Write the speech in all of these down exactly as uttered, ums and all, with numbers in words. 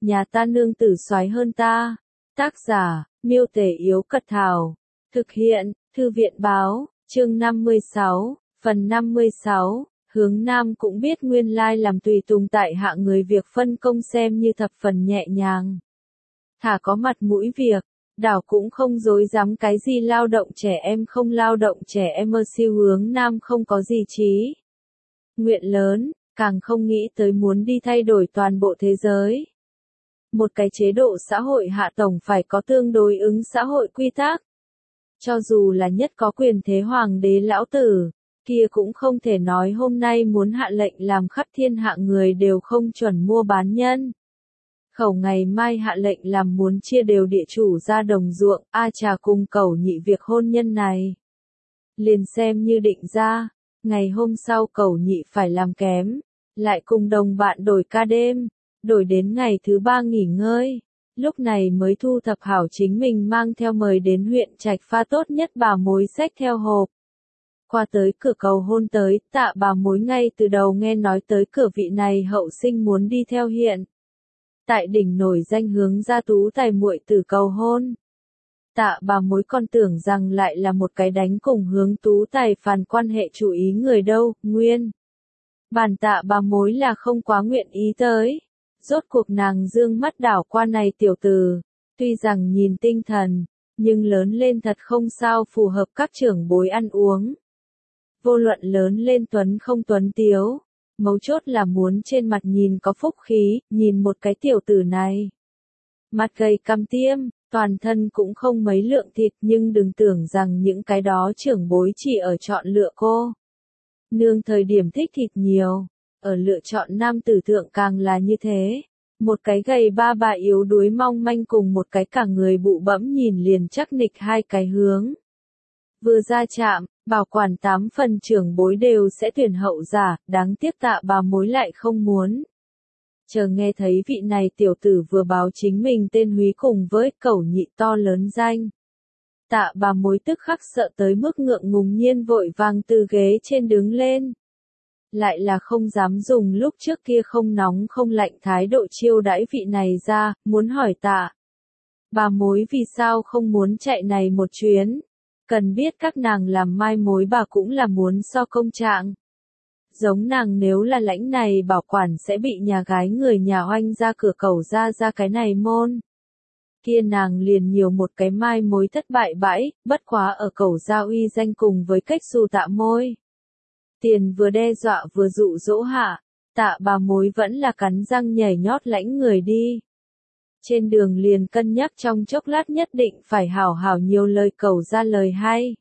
nhà ta nương tử soái hơn ta. Tác giả, Miêu Tể Yếu Cật Thảo. Thực hiện, Thư viện Báo, chương năm mươi sáu, phần năm mươi sáu. Hướng Nam cũng biết nguyên lai làm tùy tùng tại hạ người việc phân công xem như thập phần nhẹ nhàng. Thả có mặt mũi việc, đảo cũng không dối dám cái gì lao động trẻ em không lao động trẻ em ở siêu Hướng Nam không có gì trí. Nguyện lớn, càng không nghĩ tới muốn đi thay đổi toàn bộ thế giới. Một cái chế độ xã hội hạ tổng phải có tương đối ứng xã hội quy tắc. Cho dù là nhất có quyền thế hoàng đế lão tử, kia cũng không thể nói hôm nay muốn hạ lệnh làm khắp thiên hạ người đều không chuẩn mua bán nhân. Khẩu ngày mai hạ lệnh làm muốn chia đều địa chủ ra đồng ruộng, a trà cùng cẩu nhị việc hôn nhân này. Liền xem như định ra, ngày hôm sau cẩu nhị phải làm kém, lại cùng đồng bạn đổi ca đêm, đổi đến ngày thứ ba nghỉ ngơi. Lúc này mới thu thập hảo chính mình mang theo mời đến huyện Trạch Pha tốt nhất bà mối xách theo hộp. Qua tới cửa cầu hôn tới, Tạ bà mối ngay từ đầu nghe nói tới cửa vị này hậu sinh muốn đi theo hiện. Tại đỉnh nổi danh Hướng gia tú tài muội tử cầu hôn. Tạ bà mối còn tưởng rằng lại là một cái đánh cùng Hướng tú tài phàn quan hệ chủ ý người đâu, nguyên. Bản Tạ bà mối là không quá nguyện ý tới. Rốt cuộc nàng dương mắt đảo qua này tiểu tử, tuy rằng nhìn tinh thần, nhưng lớn lên thật không sao phù hợp các trưởng bối ăn uống. Vô luận lớn lên tuấn không tuấn tiếu, mấu chốt là muốn trên mặt nhìn có phúc khí, nhìn một cái tiểu tử này. Mặt gầy cằm tiêm, toàn thân cũng không mấy lượng thịt nhưng đừng tưởng rằng những cái đó trưởng bối chỉ ở chọn lựa cô. Nương thời điểm thích thịt nhiều. Ở lựa chọn nam tử thượng càng là như thế. Một cái gầy ba bà yếu đuối mong manh cùng một cái cả người bụ bẫm nhìn liền chắc nịch hai cái hướng. Vừa ra chạm, bảo quản tám phần trưởng bối đều sẽ tuyển hậu giả, đáng tiếc Tạ bà mối lại không muốn. Chờ nghe thấy vị này tiểu tử vừa báo chính mình tên Húy cùng với cẩu nhị to lớn danh. Tạ bà mối tức khắc sợ tới mức ngượng ngùng nhiên vội vàng từ ghế trên đứng lên. Lại là không dám dùng lúc trước kia không nóng không lạnh thái độ chiêu đãi vị này ra, muốn hỏi Tạ bà mối vì sao không muốn chạy này một chuyến. Cần biết các nàng làm mai mối bà cũng là muốn so công trạng. Giống nàng nếu là lãnh này bảo quản sẽ bị nhà gái người nhà oanh ra cửa cầu ra ra cái này môn. Kia nàng liền nhiều một cái mai mối thất bại bãi, bất quá ở cầu gia uy danh cùng với cách dù Tạ môi. Tiền vừa đe dọa vừa dụ dỗ hạ, Tạ bà mối vẫn là cắn răng nhảy nhót lãnh người đi. Trên đường liền cân nhắc trong chốc lát nhất định phải hảo hảo nhiều lời cầu ra lời hay.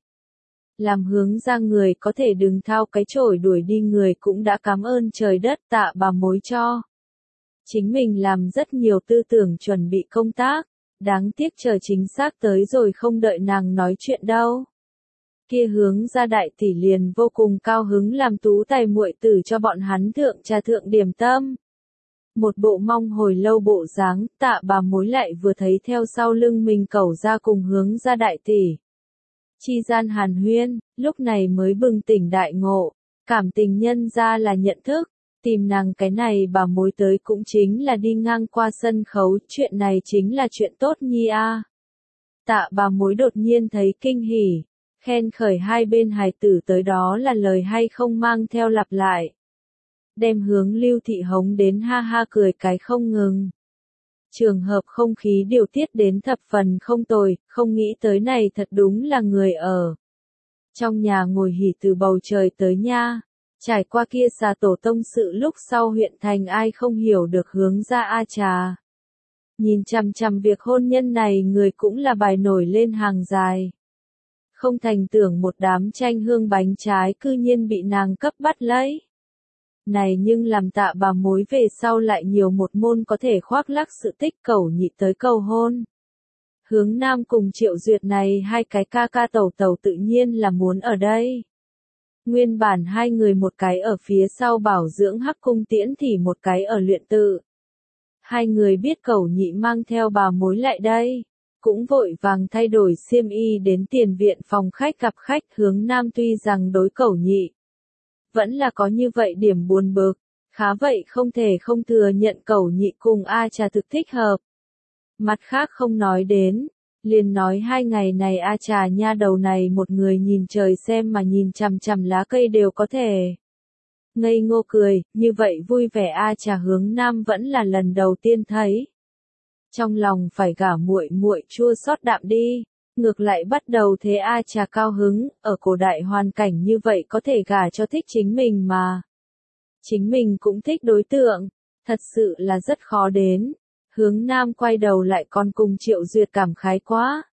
Làm Hướng ra người có thể đừng thao cái chổi đuổi đi người cũng đã cảm ơn trời đất Tạ bà mối cho. Chính mình làm rất nhiều tư tưởng chuẩn bị công tác, đáng tiếc chờ chính xác tới rồi không đợi nàng nói chuyện đâu. Kia Hướng ra đại tỷ liền vô cùng cao hứng làm tú tài muội tử cho bọn hắn thượng trà thượng điểm tâm. Một bộ mong hồi lâu bộ dáng, Tạ bà mối lại vừa thấy theo sau lưng mình cẩu ra cùng Hướng ra đại tỷ. Chi gian hàn huyên, lúc này mới bừng tỉnh đại ngộ, cảm tình nhân ra là nhận thức, tìm nàng cái này bà mối tới cũng chính là đi ngang qua sân khấu, chuyện này chính là chuyện tốt nhi a. Tạ bà mối đột nhiên thấy kinh hỉ. Khen khởi hai bên hài tử tới đó là lời hay không mang theo lặp lại. Đem Hướng Lưu thị hống đến ha ha cười cái không ngừng. Trường hợp không khí điều tiết đến thập phần không tồi, không nghĩ tới này thật đúng là người ở. Trong nhà ngồi hỉ từ bầu trời tới nha. Trải qua kia xà tổ tông sự lúc sau huyện thành ai không hiểu được Hướng ra a trà. Nhìn chằm chằm việc hôn nhân này người cũng là bài nổi lên hàng dài. Không thành tưởng một đám chanh hương bánh trái cư nhiên bị nàng cấp bắt lấy. Này nhưng làm Tạ bà mối về sau lại nhiều một môn có thể khoác lác sự tích cẩu nhị tới cầu hôn. Hướng Nam cùng Triệu Duyệt này hai cái ca ca tẩu tẩu tự nhiên là muốn ở đây. Nguyên bản hai người một cái ở phía sau bảo dưỡng hắc cung tiễn thì một cái ở luyện tự. Hai người biết cẩu nhị mang theo bà mối lại đây. Cũng vội vàng thay đổi xiêm y đến tiền viện phòng khách gặp khách. Hướng Nam tuy rằng đối cẩu nhị vẫn là có như vậy điểm buồn bực, Khá vậy không thể không thừa nhận Cẩu Nhị cùng A Trà thực thích hợp. Mặt khác không nói đến, liền nói hai ngày này A Trà nha đầu này một người nhìn trời xem mà nhìn chằm chằm lá cây đều có thể. Ngây ngô cười, như vậy vui vẻ A Trà Hướng Nam vẫn là lần đầu tiên thấy. Trong lòng phải gả muội muội chua xót đạm đi, ngược lại bắt đầu thế A Trà cao hứng, ở cổ đại hoàn cảnh như vậy có thể gả cho thích chính mình mà. Chính mình cũng thích đối tượng, thật sự là rất khó đến. Hướng Nam quay đầu lại còn cùng Triệu Duyệt cảm khái quá.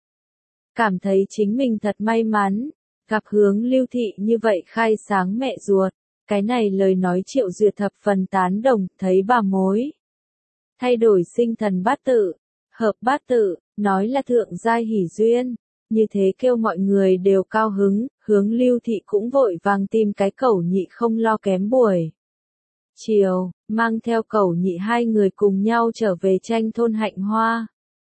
Cảm thấy chính mình thật may mắn, gặp Hướng Lưu Thị như vậy khai sáng mẹ ruột. Cái này lời nói Triệu Duyệt thập phần tán đồng, thấy bà mối. Thay đổi sinh thần bát tự, hợp bát tự, nói là thượng giai hỷ duyên. Như thế kêu mọi người đều cao hứng, Hướng Lưu Thị cũng vội vàng tìm cái Cẩu Nhị không lo kém buổi. Chiều, mang theo Cẩu Nhị hai người cùng nhau trở về tranh thôn Hạnh Hoa.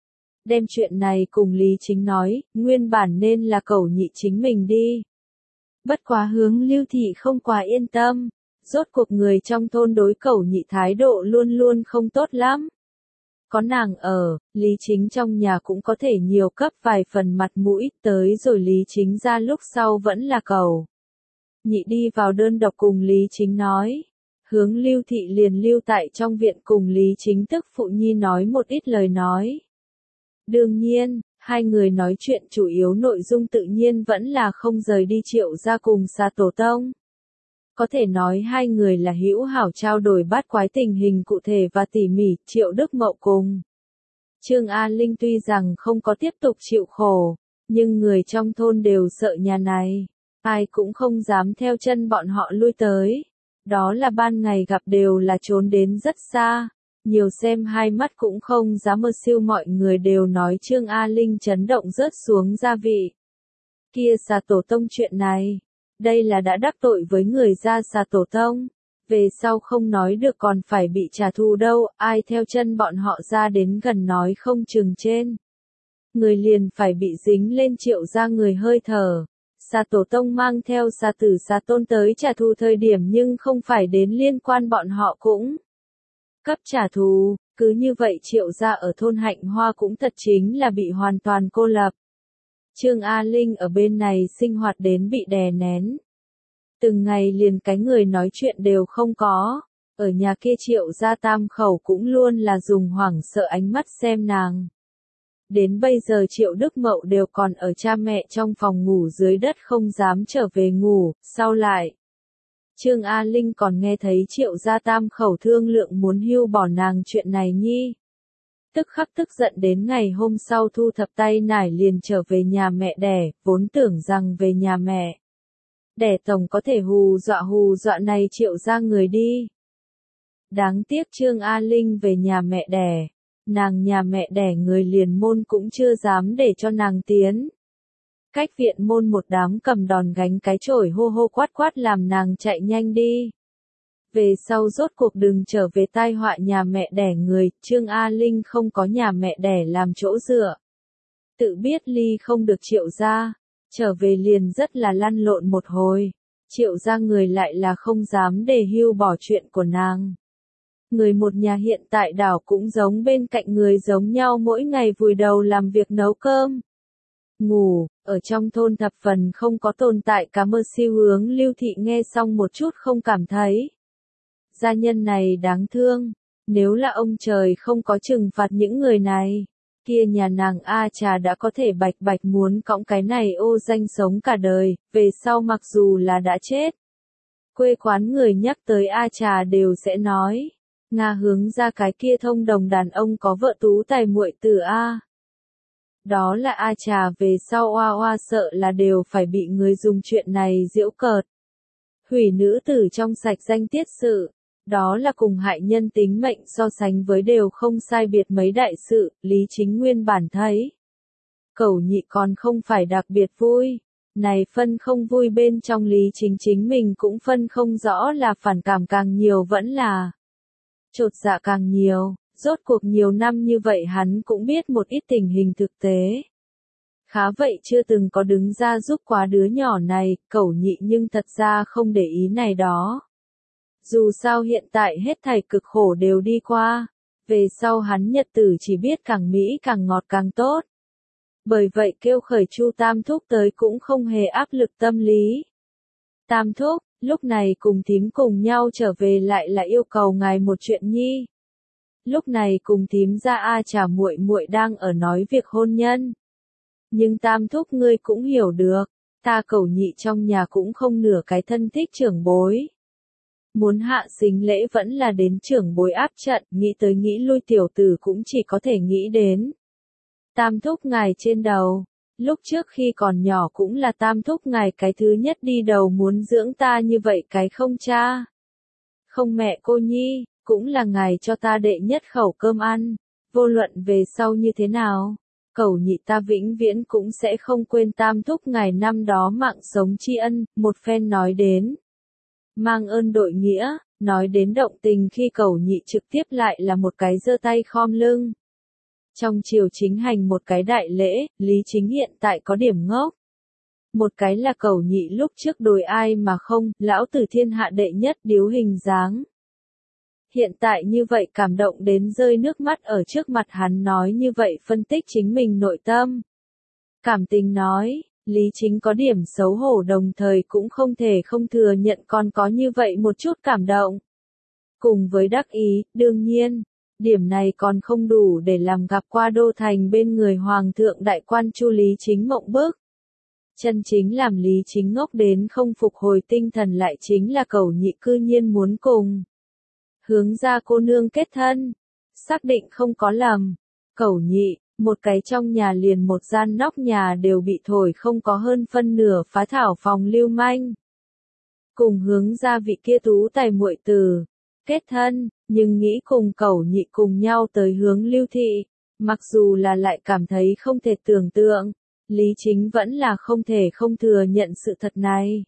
Đem chuyện này cùng Lý Chính nói, nguyên bản nên là Cẩu Nhị chính mình đi. Bất quá Hướng Lưu Thị không quá yên tâm, rốt cuộc người trong thôn đối Cẩu Nhị thái độ luôn luôn không tốt lắm. Có nàng ở, Lý Chính trong nhà cũng có thể nhiều cấp vài phần mặt mũi, tới rồi Lý Chính ra lúc sau vẫn là Cẩu Nhị đi vào đơn độc cùng Lý Chính nói. Hướng Lưu Thị liền lưu tại trong viện cùng Lý Chính tức phụ nhi nói một ít lời nói. Đương nhiên, hai người nói chuyện chủ yếu nội dung tự nhiên vẫn là không rời đi Triệu gia cùng Sa Tổ Tông. Có thể nói hai người là hữu hảo trao đổi bát quái tình hình cụ thể và tỉ mỉ, Triệu Đức Mậu cùng Trương A Linh tuy rằng không có tiếp tục chịu khổ, nhưng người trong thôn đều sợ nhà này, ai cũng không dám theo chân bọn họ lui tới. Đó là ban ngày gặp đều là trốn đến rất xa, nhiều xem hai mắt cũng không dám mơ siêu, mọi người đều nói Trương A Linh chấn động rớt xuống gia vị. Kia Sa Tổ Tông chuyện này, đây là đã đắc tội với người gia Sa Tổ Tông, về sau không nói được còn phải bị trả thù đâu, ai theo chân bọn họ ra đến gần nói không chừng trên. Người liền phải bị dính lên Triệu gia người hơi thở. Sa Tổ Tông mang theo Sa Tử Sa Tôn tới trả thù thời điểm nhưng không phải đến liên quan bọn họ cũng cấp trả thù, cứ như vậy Triệu gia ở thôn Hạnh Hoa cũng thật chính là bị hoàn toàn cô lập. Trương A Linh ở bên này sinh hoạt đến bị đè nén. Từng ngày liền cái người nói chuyện đều không có, ở nhà kia Triệu gia tam khẩu cũng luôn là dùng hoảng sợ ánh mắt xem nàng. Đến bây giờ Triệu Đức Mậu đều còn ở cha mẹ trong phòng ngủ dưới đất không dám trở về ngủ, sau lại. Trương A Linh còn nghe thấy Triệu gia tam khẩu thương lượng muốn hưu bỏ nàng chuyện này nhi. Tức khắc tức giận đến ngày hôm sau thu thập tay nải liền trở về nhà mẹ đẻ, vốn tưởng rằng về nhà mẹ đẻ tổng có thể hù dọa hù dọa này Triệu gia người đi. Đáng tiếc Trương A Linh về nhà mẹ đẻ. Nàng nhà mẹ đẻ người liền môn cũng chưa dám để cho nàng tiến. Cách viện môn một đám cầm đòn gánh cái chổi hô hô quát quát làm nàng chạy nhanh đi. Về sau rốt cuộc đừng trở về tai họa nhà mẹ đẻ người, Trương A Linh không có nhà mẹ đẻ làm chỗ dựa. Tự biết ly không được Triệu gia, trở về liền rất là lăn lộn một hồi. Triệu gia người lại là không dám để hưu bỏ chuyện của nàng. Người một nhà hiện tại đảo cũng giống bên cạnh người giống nhau mỗi ngày vùi đầu làm việc nấu cơm. Ngủ, ở trong thôn thập phần không có tồn tại cả mơ siêu Hướng Lưu Thị nghe xong một chút không cảm thấy. Gia nhân này đáng thương, nếu là ông trời không có trừng phạt những người này, kia nhà nàng A Trà đã có thể bạch bạch muốn cõng cái này ô danh sống cả đời, về sau mặc dù là đã chết. Quê quán người nhắc tới A Trà đều sẽ nói. Nga Hướng ra cái kia thông đồng đàn ông có vợ tú tài muội tử A. Đó là A Trà về sau oa oa sợ là đều phải bị người dùng chuyện này giễu cợt. Hủy nữ tử trong sạch danh tiết sự, đó là cùng hại nhân tính mệnh so sánh với đều không sai biệt mấy đại sự, Lý Chính nguyên bản thấy. Cẩu Nhị còn không phải đặc biệt vui, này phân không vui bên trong Lý Chính chính mình cũng phân không rõ là phản cảm càng nhiều vẫn là chột dạ càng nhiều, rốt cuộc nhiều năm như vậy hắn cũng biết một ít tình hình thực tế. Khá vậy chưa từng có đứng ra giúp quá đứa nhỏ này, Cẩu Nhị nhưng thật ra không để ý này đó. Dù sao hiện tại hết thảy cực khổ đều đi qua, về sau hắn nhật tử chỉ biết càng mỹ càng ngọt càng tốt. Bởi vậy kêu khởi Chu Tam Thúc tới cũng không hề áp lực tâm lý. Tam Thúc, lúc này cùng thím cùng nhau trở về lại là yêu cầu ngài một chuyện nhi. Lúc này cùng thím ra A Trà muội muội đang ở nói việc hôn nhân. Nhưng Tam Thúc ngươi cũng hiểu được, ta Cẩu Nhị trong nhà cũng không nửa cái thân thích trưởng bối. Muốn hạ xính lễ vẫn là đến trưởng bối áp trận, nghĩ tới nghĩ lui tiểu tử cũng chỉ có thể nghĩ đến. Tam Thúc ngài trên đầu, lúc trước khi còn nhỏ cũng là Tam Thúc ngài cái thứ nhất đi đầu muốn dưỡng ta như vậy cái không cha. Không mẹ cô nhi, cũng là ngài cho ta đệ nhất khẩu cơm ăn, vô luận về sau như thế nào. Cẩu Nhị ta vĩnh viễn cũng sẽ không quên Tam Thúc ngài năm đó mạng sống tri ân, một phen nói đến. Mang ơn đội nghĩa, nói đến động tình khi Cẩu Nhị trực tiếp lại là một cái giơ tay khom lưng. Trong triều chính hành một cái đại lễ, Lý Chính hiện tại có điểm ngốc. Một cái là Cẩu Nhị lúc trước đồi ai mà không, lão tử thiên hạ đệ nhất điếu hình dáng. Hiện tại như vậy cảm động đến rơi nước mắt ở trước mặt hắn nói như vậy phân tích chính mình nội tâm. Cảm tình nói, Lý Chính có điểm xấu hổ đồng thời cũng không thể không thừa nhận còn có như vậy một chút cảm động. Cùng với đắc ý, đương nhiên, điểm này còn không đủ để làm gặp qua đô thành bên người Hoàng thượng đại quan Chu Lý Chính mộng bức. Chân chính làm Lý Chính ngốc đến không phục hồi tinh thần lại chính là Cẩu Nhị cư nhiên muốn cùng hướng ra cô nương kết thân. Xác định không có lầm. Cẩu Nhị, một cái trong nhà liền một gian nóc nhà đều bị thổi không có hơn phân nửa phá thảo phòng lưu manh. Cùng hướng ra vị kia tú tài muội tử kết thân, nhưng nghĩ cùng Cẩu Nhị cùng nhau tới hướng lưu thị, mặc dù là lại cảm thấy không thể tưởng tượng, Lý Chính vẫn là không thể không thừa nhận sự thật này.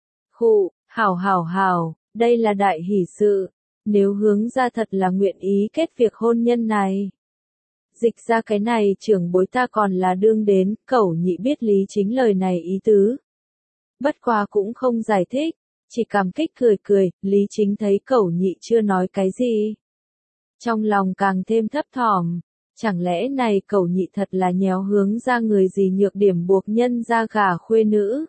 Khụ, hảo hảo hảo, đây là đại hỷ sự, nếu hướng ra thật là nguyện ý kết việc hôn nhân này. Dịch ra cái này trưởng bối ta còn là đương đến, Cẩu Nhị biết Lý Chính lời này ý tứ. Bất quá cũng không giải thích, chỉ cảm kích cười cười, Lý Chính thấy Cẩu Nhị chưa nói cái gì. Trong lòng càng thêm thấp thỏm, chẳng lẽ này Cẩu Nhị thật là nhéo hướng ra người gì nhược điểm buộc nhân ra gả khuê nữ.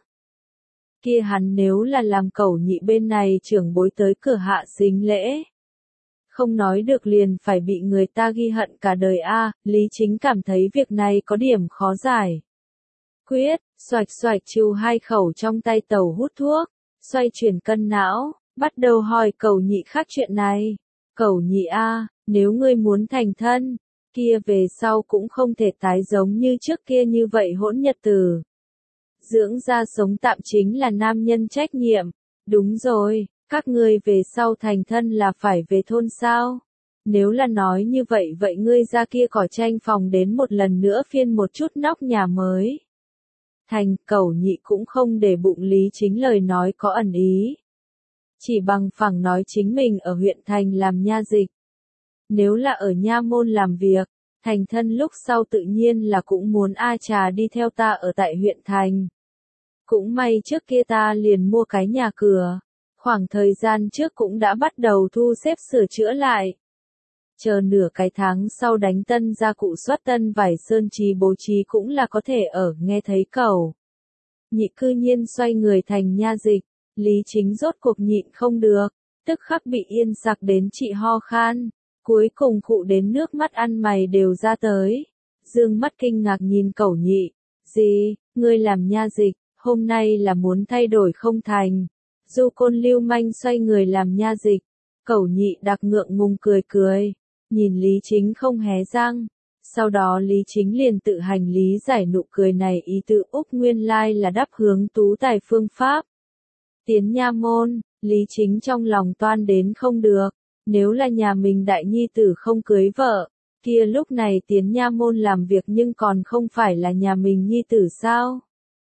Kia hắn nếu là làm Cẩu Nhị bên này trưởng bối tới cửa hạ xính lễ. Không nói được liền phải bị người ta ghi hận cả đời a. Lý Chính cảm thấy việc này có điểm khó giải. Quyết, xoạch xoạch chiu hai khẩu trong tay tàu hút thuốc, xoay chuyển cân não, bắt đầu hỏi Cẩu Nhị khác chuyện này. Cẩu Nhị a, nếu ngươi muốn thành thân, kia về sau cũng không thể tái giống như trước kia như vậy hỗn nhật tử. Dưỡng ra sống tạm chính là nam nhân trách nhiệm. Đúng rồi, các ngươi về sau thành thân là phải về thôn sao? Nếu là nói như vậy vậy ngươi ra kia cỏ tranh phòng đến một lần nữa phiên một chút nóc nhà mới. Thành, Cẩu Nhị cũng không để bụng Lý Chính lời nói có ẩn ý. Chỉ bằng phẳng nói chính mình ở huyện thành làm nha dịch. Nếu là ở nha môn làm việc, thành thân lúc sau tự nhiên là cũng muốn A Trà đi theo ta ở tại huyện thành. Cũng may trước kia ta liền mua cái nhà cửa, khoảng thời gian trước cũng đã bắt đầu thu xếp sửa chữa lại. Chờ nửa cái tháng sau đánh tân gia cụ xuất tân vải sơn trí bố trí cũng là có thể ở, nghe thấy Cẩu Nhị cư nhiên xoay người thành nha dịch, Lý Chính rốt cuộc nhịn không được, tức khắc bị yên sặc đến chị ho khan, cuối cùng khụ đến nước mắt ăn mày đều ra tới. Dương mắt kinh ngạc nhìn Cẩu Nhị, gì, ngươi làm nha dịch, hôm nay là muốn thay đổi không thành. Du côn lưu manh xoay người làm nha dịch, Cẩu Nhị đặc ngượng ngùng cười cười, nhìn Lý Chính không hé răng. Sau đó Lý Chính liền tự hành lý giải nụ cười này ý tự Úc nguyên lai là đắp hướng tú tài phương pháp. Tiến nha môn, Lý Chính trong lòng toan đến không được, nếu là nhà mình đại nhi tử không cưới vợ, kia lúc này tiến nha môn làm việc nhưng còn không phải là nhà mình nhi tử sao?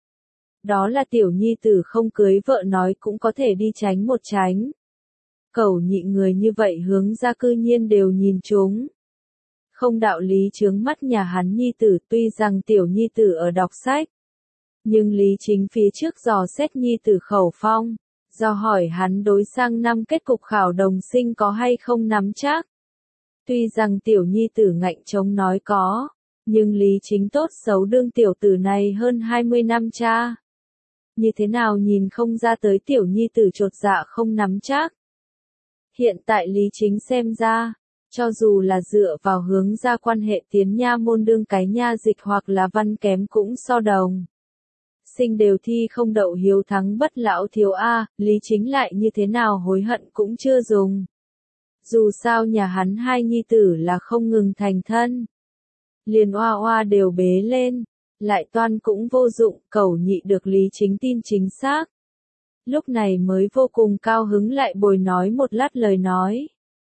Đó là tiểu nhi tử không cưới vợ nói cũng có thể đi tránh một tránh. Cẩu Nhị người như vậy hướng ra cư nhiên đều nhìn chúng. Không đạo lý chướng mắt nhà hắn nhi tử tuy rằng tiểu nhi tử ở đọc sách. Nhưng Lý Chính phía trước dò xét nhi tử khẩu phong. do hỏi hắn đối sang năm kết cục khảo đồng sinh có hay không nắm chắc. Tuy rằng tiểu nhi tử ngạnh chống nói có, nhưng Lý Chính tốt xấu đương tiểu tử này hơn hai mươi năm cha. Như thế nào nhìn không ra tới tiểu nhi tử chột dạ không nắm chắc. Hiện tại Lý Chính xem ra, cho dù là dựa vào hướng ra quan hệ tiến nha môn đương cái nha dịch hoặc là văn kém cũng so đồng. Sinh đều thi không đậu hiếu thắng bất lão thiếu A, Lý Chính lại như thế nào hối hận cũng chưa dùng. Dù sao nhà hắn hai nhi tử là không ngừng thành thân. Liền oa oa đều bế lên, lại toan cũng vô dụng, cẩu nhị được Lý Chính tin chính xác. Lúc này mới vô cùng cao hứng lại bồi nói một lát lời nói.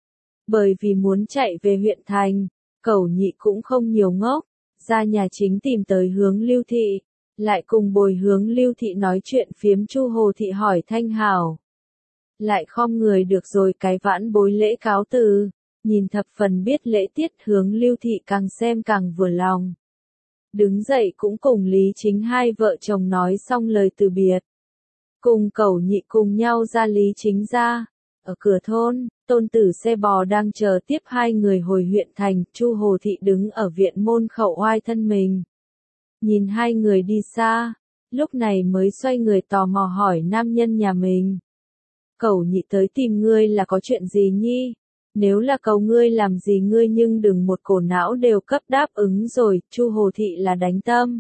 Bởi vì muốn chạy về huyện thành, cẩu nhị cũng không nhiều ngốc, ra nhà chính tìm tới hướng Lưu Thị, lại cùng bồi hướng Lưu Thị nói chuyện phiếm Chu Hồ Thị hỏi thanh hảo. Lại khom người được rồi cái vãn bối lễ cáo từ, nhìn thập phần biết lễ tiết hướng Lưu Thị càng xem càng vừa lòng. Đứng dậy cũng cùng Lý Chính hai vợ chồng nói xong lời từ biệt. Cùng cẩu nhị cùng nhau ra Lý Chính ra. Ở cửa thôn, tôn tử xe bò đang chờ tiếp hai người hồi huyện thành, Chu Hồ Thị đứng ở viện môn khẩu oai thân mình. Nhìn hai người đi xa, lúc này mới xoay người tò mò hỏi nam nhân nhà mình. Cẩu nhị tới tìm ngươi là có chuyện gì nhi? Nếu là cầu ngươi làm gì ngươi nhưng đừng một cổ não đều cấp đáp ứng rồi, Chu Hồ Thị là đánh tâm.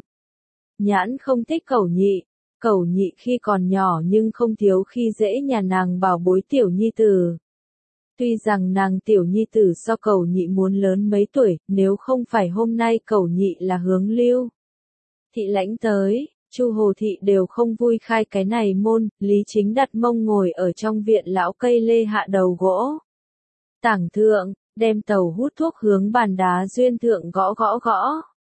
Nhãn không thích cẩu nhị, cẩu nhị khi còn nhỏ nhưng không thiếu khi dễ nhà nàng bảo bối tiểu nhi tử. Tuy rằng nàng tiểu nhi tử so cẩu nhị muốn lớn mấy tuổi, nếu không phải hôm nay cẩu nhị là hướng Lưu Thị lãnh tới, Chu Hồ Thị đều không vui khai cái này môn, Lý Chính đặt mông ngồi ở trong viện lão cây lê hạ đầu gỗ. Tảng thượng, đem tàu hút thuốc hướng bàn đá duyên thượng gõ gõ gõ.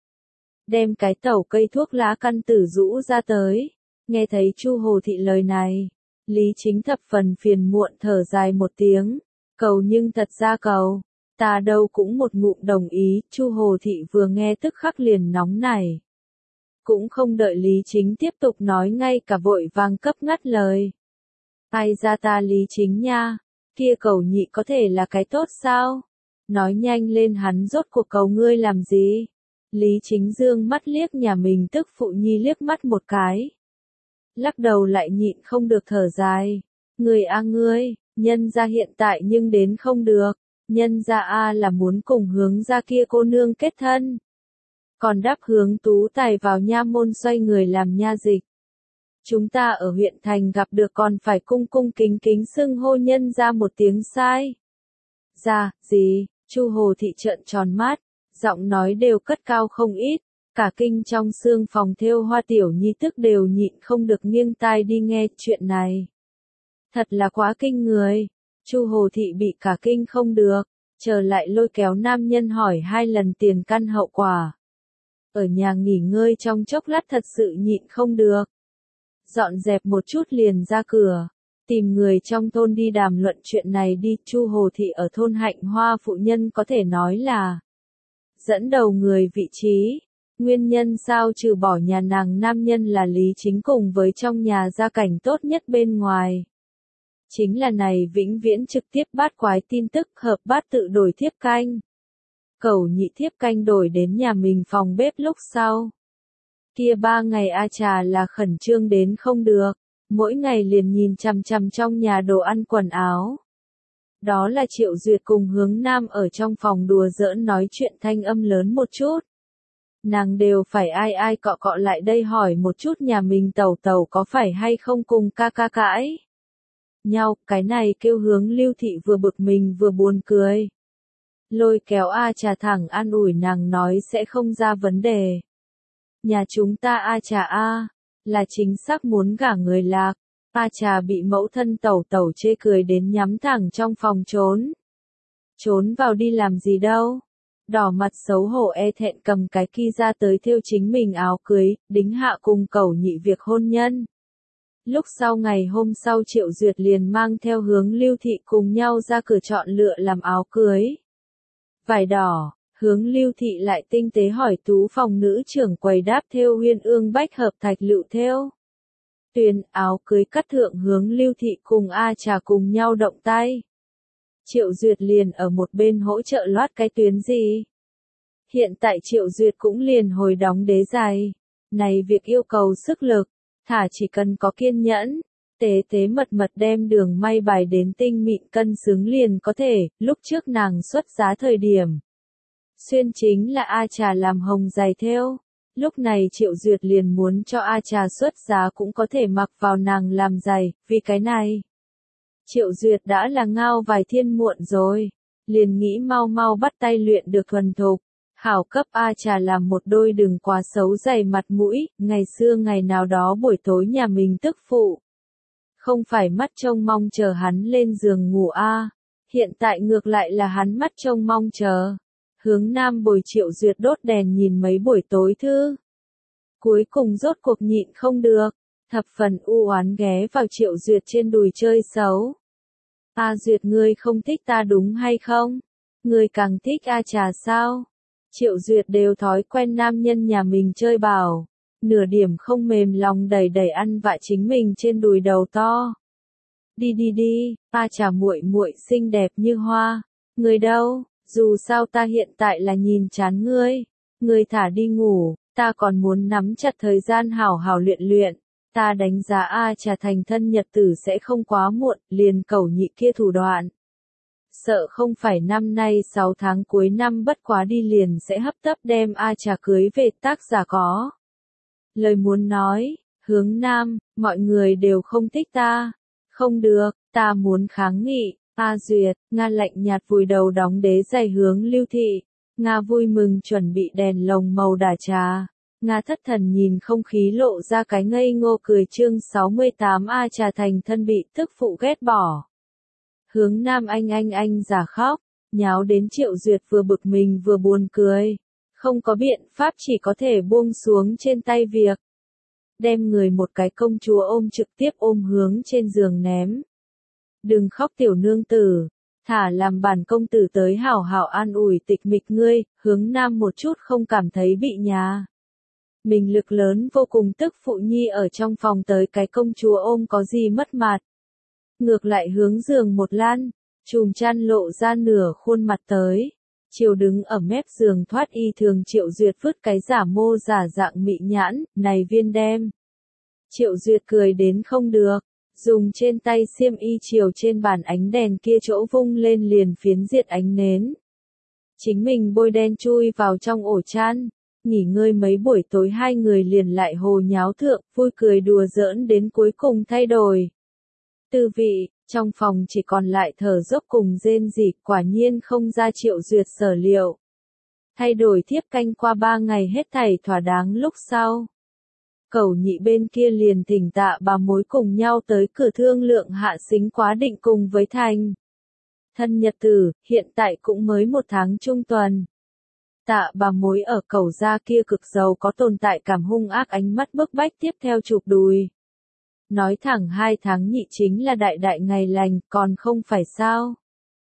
Đem cái tàu cây thuốc lá căn tử rũ ra tới, nghe thấy Chu Hồ Thị lời này, Lý Chính thập phần phiền muộn thở dài một tiếng, cầu nhưng thật ra cầu, ta đâu cũng một ngụm đồng ý, Chu Hồ Thị vừa nghe tức khắc liền nóng nảy. Cũng không đợi Lý Chính tiếp tục nói ngay cả vội vàng cấp ngắt lời. Ai ra ta Lý Chính nha, kia cẩu nhị có thể là cái tốt sao? Nói nhanh lên hắn rốt cuộc cầu ngươi làm gì? Lý Chính dương mắt liếc nhà mình tức phụ nhi liếc mắt một cái. Lắc đầu lại nhịn không được thở dài. Người a ngươi, nhân ra hiện tại nhưng đến không được. Nhân ra a là muốn cùng hướng ra kia cô nương kết thân. Còn đáp hướng tú tài vào nha môn xoay người làm nha dịch. Chúng ta ở huyện thành gặp được còn phải cung cung kính kính xưng hô nhân ra một tiếng sai. Ra, gì, Chu Hồ Thị trợn tròn mắt, giọng nói đều cất cao không ít, cả kinh trong xương phòng thêu hoa tiểu nhi tức đều nhịn không được nghiêng tai đi nghe chuyện này. Thật là quá kinh người, Chu Hồ Thị bị cả kinh không được, trở lại lôi kéo nam nhân hỏi hai lần tiền căn hậu quả. Ở nhà nghỉ ngơi trong chốc lát thật sự nhịn không được. Dọn dẹp một chút liền ra cửa, tìm người trong thôn đi đàm luận chuyện này đi. Chu Hồ Thị ở thôn Hạnh Hoa phụ nhân có thể nói là dẫn đầu người vị trí. Nguyên nhân sao trừ bỏ nhà nàng nam nhân là Lý Chính cùng với trong nhà gia cảnh tốt nhất bên ngoài. Chính là này vĩnh viễn trực tiếp bát quái tin tức hợp bát tự đổi thiếp canh. Cẩu nhị thiếp canh đổi đến nhà mình phòng bếp lúc sau. Kia ba ngày A Trà là khẩn trương đến không được, mỗi ngày liền nhìn chằm chằm trong nhà đồ ăn quần áo. Đó là Triệu Duyệt cùng Hướng Nam ở trong phòng đùa giỡn nói chuyện thanh âm lớn một chút. Nàng đều phải ai ai cọ cọ lại đây hỏi một chút nhà mình tẩu tẩu có phải hay không cùng ca ca cãi nhau, cái này kêu Hướng Lưu Thị vừa bực mình vừa buồn cười. Lôi kéo A Trà thẳng an ủi nàng nói sẽ không ra vấn đề. Nhà chúng ta A Trà A, là chính xác muốn gả người lạc. A Trà bị mẫu thân tẩu tẩu chê cười đến nhắm thẳng trong phòng trốn. Trốn vào đi làm gì đâu. Đỏ mặt xấu hổ e thẹn cầm cái kia ra tới thêu chính mình áo cưới, đính hạ cùng cẩu nhị việc hôn nhân. Lúc sau ngày hôm sau Triệu Duyệt liền mang theo Hướng Lưu Thị cùng nhau ra cửa chọn lựa làm áo cưới. Vải đỏ, Hướng Lưu Thị lại tinh tế hỏi tú phòng nữ trưởng quầy đáp thêu Huyên Ương bách hợp thạch lựu thêu. Tuyên áo cưới cắt thượng Hướng Lưu Thị cùng A Trà cùng nhau động tay. Triệu Duyệt liền ở một bên hỗ trợ loát cái tuyến gì. Hiện tại Triệu Duyệt cũng liền hồi đóng đế giày. Này việc yêu cầu sức lực, thả chỉ cần có kiên nhẫn, tế tế mật mật đem đường may bài đến tinh mịn cân xứng liền có thể, lúc trước nàng xuất giá thời điểm. Xuyên chính là A Trà làm hồng giày thêu, lúc này Triệu Duyệt liền muốn cho A Trà xuất giá cũng có thể mặc vào nàng làm giày, vì cái này. Triệu Duyệt đã là ngao vài thiên muộn rồi, liền nghĩ mau mau bắt tay luyện được thuần thục. Hảo cấp A Trà làm một đôi đừng quá xấu dày mặt mũi, ngày xưa ngày nào đó buổi tối nhà mình tức phụ. Không phải mắt trông mong chờ hắn lên giường ngủ A, hiện tại ngược lại là hắn mắt trông mong chờ. Hướng Nam bồi Triệu Duyệt đốt đèn nhìn mấy buổi tối thư. Cuối cùng rốt cuộc nhịn không được, thập phần u oán ghé vào Triệu Duyệt trên đùi chơi xấu. A Duyệt ngươi không thích ta đúng hay không? Ngươi càng thích A Trà sao? Triệu Duyệt đều thói quen nam nhân nhà mình chơi bảo, nửa điểm không mềm lòng đầy đầy ăn vạ chính mình trên đùi đầu to. Đi đi đi, A Trà muội muội xinh đẹp như hoa, ngươi đâu? Dù sao ta hiện tại là nhìn chán ngươi, ngươi thả đi ngủ, ta còn muốn nắm chặt thời gian hảo hảo luyện luyện. Ta đánh giá A Trà thành thân nhật tử sẽ không quá muộn, liền cẩu nhị kia thủ đoạn. Sợ không phải năm nay sáu tháng cuối năm bất quá đi liền sẽ hấp tấp đem A Trà cưới về. Tác giả có lời muốn nói, Hướng Nam, mọi người đều không thích ta. Không được, ta muốn kháng nghị. A Duyệt, Nga lạnh nhạt vùi đầu đóng đế giày Hướng Lưu Thị. Nga vui mừng chuẩn bị đèn lồng màu đà trà. Nga thất thần nhìn không khí lộ ra cái ngây ngô cười. Chương sáu mươi tám A Trà thành thân bị tức phụ ghét bỏ. Hướng Nam anh anh anh giả khóc, nháo đến Triệu Duyệt vừa bực mình vừa buồn cười. Không có biện pháp chỉ có thể buông xuống trên tay việc. Đem người một cái công chúa ôm trực tiếp ôm hướng trên giường ném. Đừng khóc tiểu nương tử, thả làm bản công tử tới hảo hảo an ủi tịch mịch ngươi. Hướng Nam một chút không cảm thấy bị nhà mình lực lớn vô cùng tức phụ nhi ở trong phòng tới cái công chúa ôm có gì mất mặt. Ngược lại hướng giường một lan, chùm chăn lộ ra nửa khuôn mặt tới. Chiều đứng ở mép giường thoát y thường Triệu Duyệt vứt cái giả mô giả dạng mị nhãn, này viên đem. Triệu Duyệt cười đến không được, dùng trên tay xiêm y chiều trên bàn ánh đèn kia chỗ vung lên liền phiến diệt ánh nến. Chính mình bôi đen chui vào trong ổ chăn, nghỉ ngơi mấy buổi tối hai người liền lại hồ nháo thượng, vui cười đùa giỡn đến cuối cùng thay đổi. Tư vị, trong phòng chỉ còn lại thở dốc cùng rên rỉ, quả nhiên không ra Triệu Duyệt sở liệu. Thay đổi thiếp canh qua ba ngày hết thảy thỏa đáng lúc sau. Cẩu nhị bên kia liền thỉnh Tạ bà mối cùng nhau tới cửa thương lượng hạ xính quá định cùng với thành. Thân nhật tử, hiện tại cũng mới một tháng trung tuần. Tạ bà mối ở cẩu gia kia cực giàu có tồn tại cảm hung ác ánh mắt bức bách tiếp theo chụp đùi. Nói thẳng hai tháng nhị chính là đại đại ngày lành, còn không phải sao.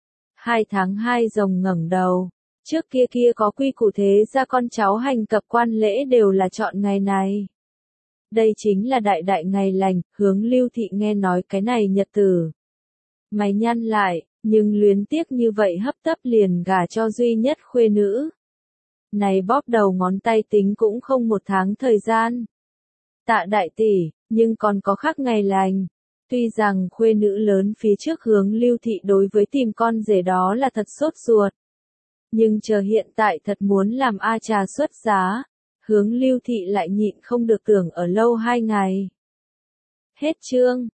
Hai tháng hai rồng ngẩng đầu, trước kia kia có quy củ thế ra con cháu hành cập quan lễ đều là chọn ngày này. Đây chính là đại đại ngày lành. Hướng Lưu Thị nghe nói cái này nhật tử. Mày nhăn lại, nhưng luyến tiếc như vậy hấp tấp liền gả cho duy nhất khuê nữ. Này bóp đầu ngón tay tính cũng không một tháng thời gian. Tạ đại tỷ, nhưng còn có khác ngày lành. Tuy rằng khuê nữ lớn phía trước Hướng Lưu Thị đối với tìm con rể đó là thật sốt ruột. Nhưng chờ hiện tại thật muốn làm A Trà xuất giá. Hướng Lưu Thị lại nhịn không được tưởng ở lâu hai ngày. Hết chương.